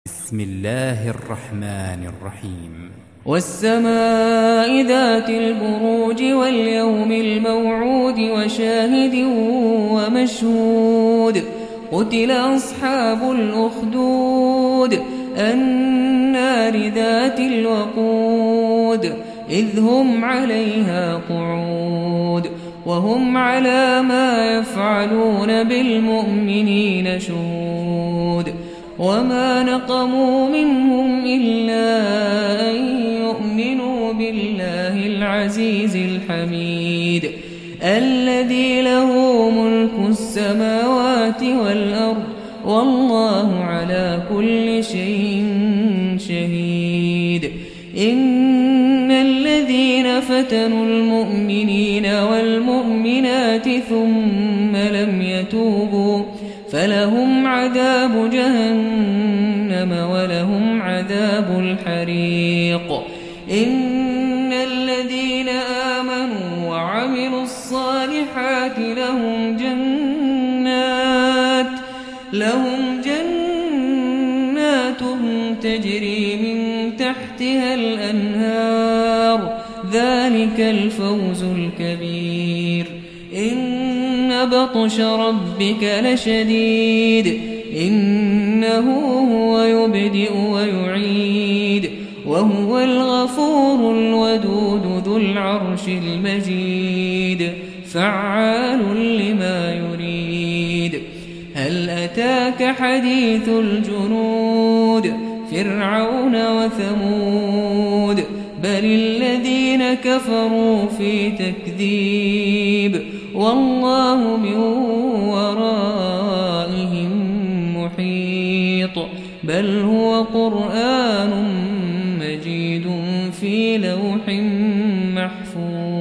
بسم الله الرحمن الرحيم والسماء ذات البروج واليوم الموعود وشاهد ومشهود قتل أصحاب الأخدود النار ذات الوقود إذ هم عليها قعود وهم على ما يفعلون بالمؤمنين شهود وما نقموا منهم إلا أن يؤمنوا بالله العزيز الحميد الذي له ملك السماوات والأرض والله على كل شيء شهيد إن الذين فتنوا المؤمنين والمؤمنات ثم لم يتوبوا فلهم عذاب جهنم ولهم عذاب الحريق إن الذين آمنوا وعملوا الصالحات لهم جنات تجري من تحتها الأنهار ذلك الفوز الكبير إن بطش ربك لشديد إنه هو يبدئ ويعيد وهو الغفور الودود ذو العرش المجيد فعال لما يريد هل أتاك حديث الجنود فرعون وثمود بل الذين كفروا في تكذيب والله من ورائهم محيط بل هو قرآن مجيد في لوح محفوظ